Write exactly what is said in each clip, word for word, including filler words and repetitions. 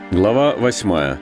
Глава восьмая.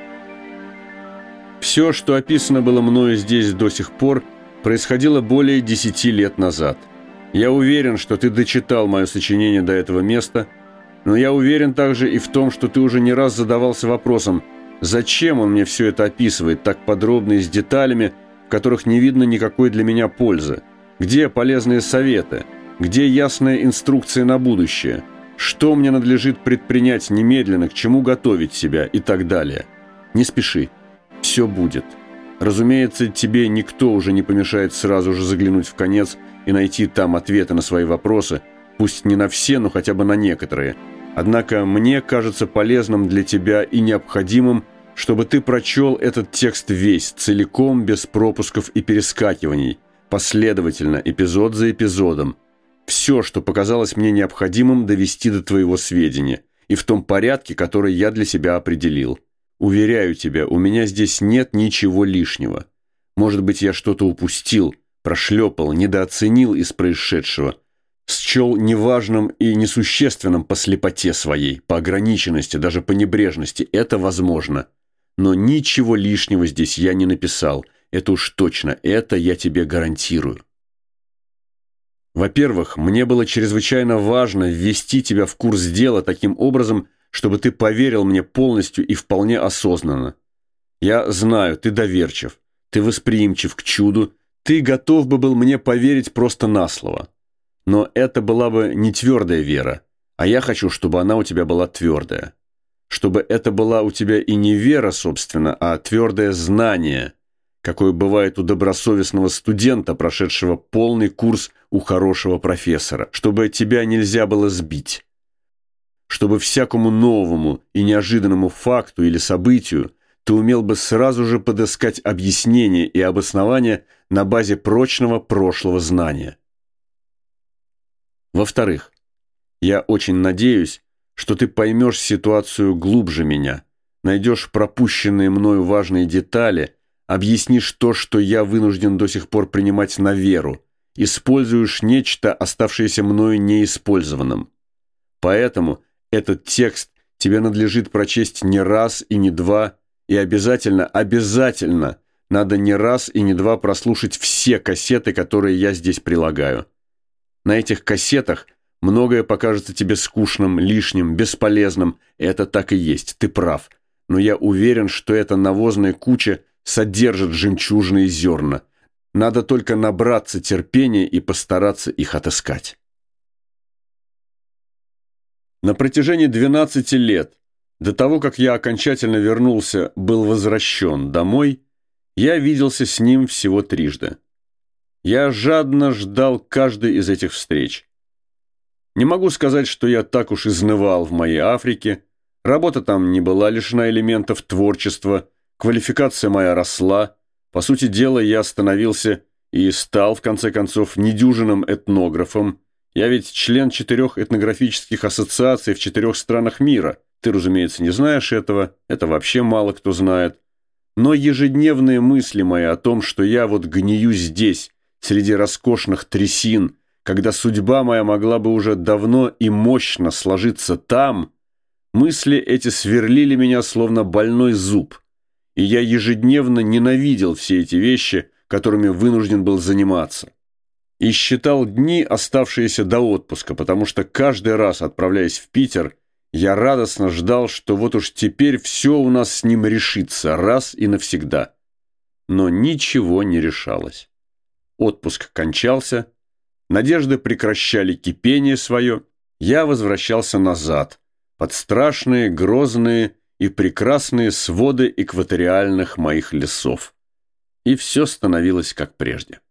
Все, что описано было мною здесь до сих пор, происходило более десяти лет назад. Я уверен, что ты дочитал мое сочинение до этого места, но я уверен также и в том, что ты уже не раз задавался вопросом, зачем он мне все это описывает так подробно и с деталями, в которых не видно никакой для меня пользы. Где полезные советы? Где ясная инструкция на будущее? Что мне надлежит предпринять немедленно, к чему готовить себя и так далее? Не спеши. Все будет. Разумеется, тебе никто уже не помешает сразу же заглянуть в конец и найти там ответы на свои вопросы, пусть не на все, но хотя бы на некоторые. Однако мне кажется полезным для тебя и необходимым, чтобы ты прочел этот текст весь, целиком, без пропусков и перескакиваний, последовательно, эпизод за эпизодом. Все, что показалось мне необходимым довести до твоего сведения, и в том порядке, который я для себя определил. Уверяю тебя, у меня здесь нет ничего лишнего. Может быть, я что-то упустил, прошлепал, недооценил из происшедшего, счел неважным и несущественным по слепоте своей, по ограниченности, даже по небрежности. Это возможно. Но ничего лишнего здесь я не написал. Это уж точно, это я тебе гарантирую. Во-первых, мне было чрезвычайно важно ввести тебя в курс дела таким образом, чтобы ты поверил мне полностью и вполне осознанно. Я знаю, ты доверчив, ты восприимчив к чуду, ты готов бы был мне поверить просто на слово. Но это была бы не твердая вера, а я хочу, чтобы она у тебя была твердая. Чтобы это была у тебя и не вера, собственно, а твердое знание, какое бывает у добросовестного студента, прошедшего полный курс у хорошего профессора, чтобы тебя нельзя было сбить, чтобы всякому новому и неожиданному факту или событию ты умел бы сразу же подыскать объяснение и обоснование на базе прочного прошлого знания. Во-вторых, я очень надеюсь, что ты поймешь ситуацию глубже меня, найдешь пропущенные мною важные детали, объяснишь то, что я вынужден до сих пор принимать на веру, используешь нечто, оставшееся мною неиспользованным. Поэтому этот текст тебе надлежит прочесть не раз и не два, и обязательно, обязательно надо не раз и не два прослушать все кассеты, которые я здесь прилагаю. На этих кассетах многое покажется тебе скучным, лишним, бесполезным. Это так и есть, ты прав. Но я уверен, что эта навозная куча содержит жемчужные зерна. Надо только набраться терпения и постараться их отыскать. На протяжении двенадцати лет, до того, как я окончательно вернулся, был возвращен домой, я виделся с ним всего трижды. Я жадно ждал каждой из этих встреч. Не могу сказать, что я так уж изнывал в моей Африке. Работа там не была лишена элементов творчества, квалификация моя росла. По сути дела, я становился и стал, в конце концов, недюжинным этнографом. Я ведь член четырех этнографических ассоциаций в четырех странах мира. Ты, разумеется, не знаешь этого, это вообще мало кто знает. Но ежедневные мысли мои о том, что я вот гнию здесь, среди роскошных трясин, когда судьба моя могла бы уже давно и мощно сложиться там, мысли эти сверлили меня, словно больной зуб. И я ежедневно ненавидел все эти вещи, которыми вынужден был заниматься. И считал дни, оставшиеся до отпуска, потому что каждый раз, отправляясь в Питер, я радостно ждал, что вот уж теперь все у нас с ним решится раз и навсегда. Но ничего не решалось. Отпуск кончался, надежды прекращали кипение свое, я возвращался назад, под страшные, грозные и прекрасные своды экваториальных моих лесов. И все становилось как прежде.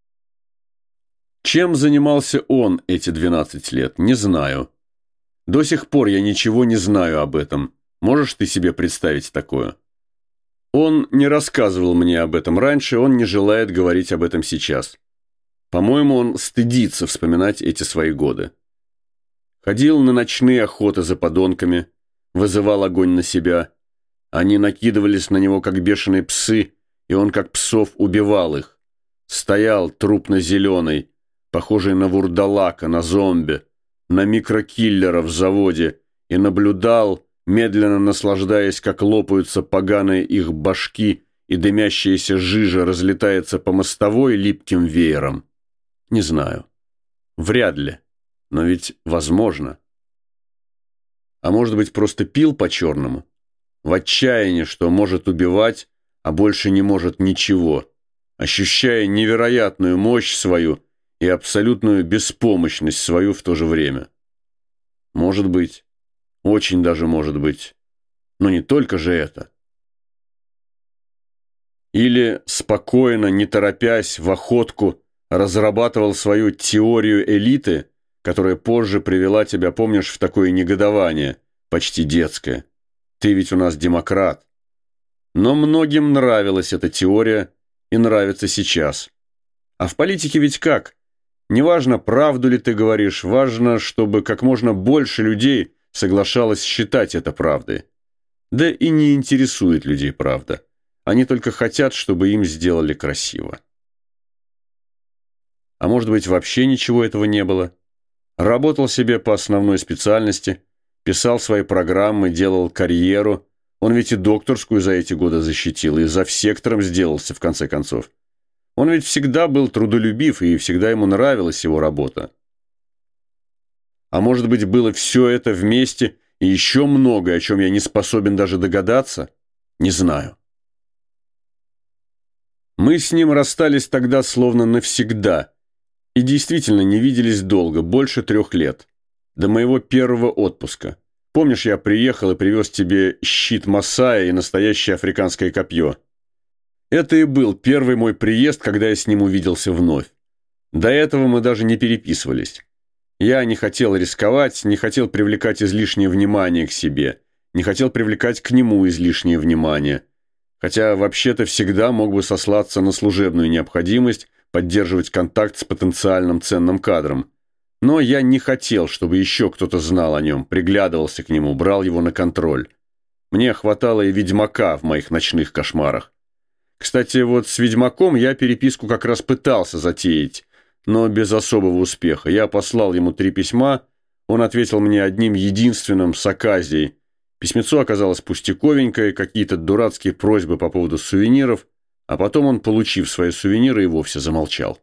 Чем занимался он эти двенадцать лет, не знаю. До сих пор я ничего не знаю об этом. Можешь ты себе представить такое? Он не рассказывал мне об этом раньше, он не желает говорить об этом сейчас. По-моему, он стыдится вспоминать эти свои годы. Ходил на ночные охоты за подонками, вызывал огонь на себя. Они накидывались на него, как бешеные псы, и он, как псов, убивал их. Стоял трупно-зеленый, похожий на вурдалака, на зомби, на микрокиллера в заводе, и наблюдал, медленно наслаждаясь, как лопаются поганые их башки, и дымящаяся жижа разлетается по мостовой липким веером? Не знаю. Вряд ли. Но ведь возможно. А может быть, просто пил по-черному? В отчаянии, что может убивать, а больше не может ничего, ощущая невероятную мощь свою и абсолютную беспомощность свою в то же время. Может быть. Очень даже может быть. Но не только же это. Или, спокойно, не торопясь, в охотку, разрабатывал свою теорию элиты, которая позже привела тебя, помнишь, в такое негодование, почти детское. Ты ведь у нас демократ. Но многим нравилась эта теория и нравится сейчас. А в политике ведь как? Неважно, правду ли ты говоришь, важно, чтобы как можно больше людей соглашалось считать это правдой. Да и не интересует людей правда. Они только хотят, чтобы им сделали красиво. А может быть, вообще ничего этого не было? Работал себе по основной специальности, писал свои программы, делал карьеру. Он ведь и докторскую за эти годы защитил, и завсектором сделался, в конце концов. Он ведь всегда был трудолюбив, и всегда ему нравилась его работа. А может быть, было все это вместе и еще многое, о чем я не способен даже догадаться? Не знаю. Мы с ним расстались тогда словно навсегда, и действительно не виделись долго, больше трех лет, до моего первого отпуска. Помнишь, я приехал и привез тебе щит Масая и настоящее африканское копье? Это и был первый мой приезд, когда я с ним увиделся вновь. До этого мы даже не переписывались. Я не хотел рисковать, не хотел привлекать излишнее внимание к себе, не хотел привлекать к нему излишнее внимание, хотя вообще-то всегда мог бы сослаться на служебную необходимость поддерживать контакт с потенциальным ценным кадром. Но я не хотел, чтобы еще кто-то знал о нем, приглядывался к нему, брал его на контроль. Мне хватало и ведьмака в моих ночных кошмарах. Кстати, вот с ведьмаком я переписку как раз пытался затеять, но без особого успеха. Я послал ему три письма, он ответил мне одним единственным с оказией. Письмецо оказалось пустяковенькое, какие-то дурацкие просьбы по поводу сувениров, а потом он, получив свои сувениры, и вовсе замолчал.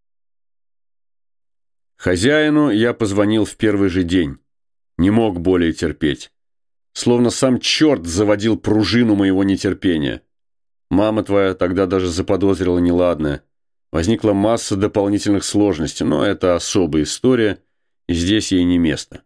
Хозяину я позвонил в первый же день. Не мог более терпеть. Словно сам черт заводил пружину моего нетерпения. Мама твоя тогда даже заподозрила неладное. Возникла масса дополнительных сложностей, но это особая история, и здесь ей не место.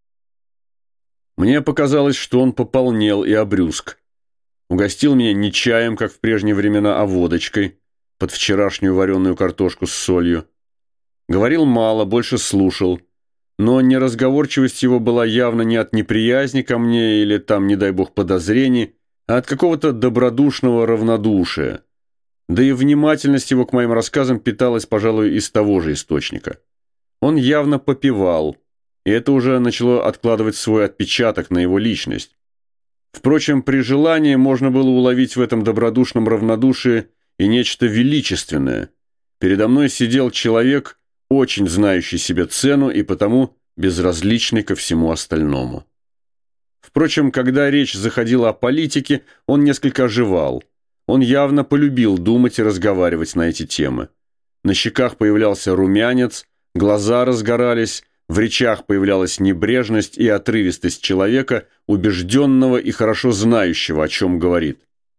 Мне показалось, что он пополнел и обрюзг. Угостил меня не чаем, как в прежние времена, а водочкой, под вчерашнюю вареную картошку с солью. Говорил мало, больше слушал, но неразговорчивость его была явно не от неприязни ко мне или там, не дай бог, подозрений, а от какого-то добродушного равнодушия. Да и внимательность его к моим рассказам питалась, пожалуй, из того же источника. Он явно попивал, и это уже начало откладывать свой отпечаток на его личность. Впрочем, при желании можно было уловить в этом добродушном равнодушии и нечто величественное. Передо мной сидел человек, очень знающий себе цену и потому безразличный ко всему остальному. Впрочем, когда речь заходила о политике, он несколько оживал. Он явно полюбил думать и разговаривать на эти темы. На щеках появлялся румянец, глаза разгорались, в речах появлялась небрежность и отрывистость человека, убежденного и хорошо знающего, о чем говорит.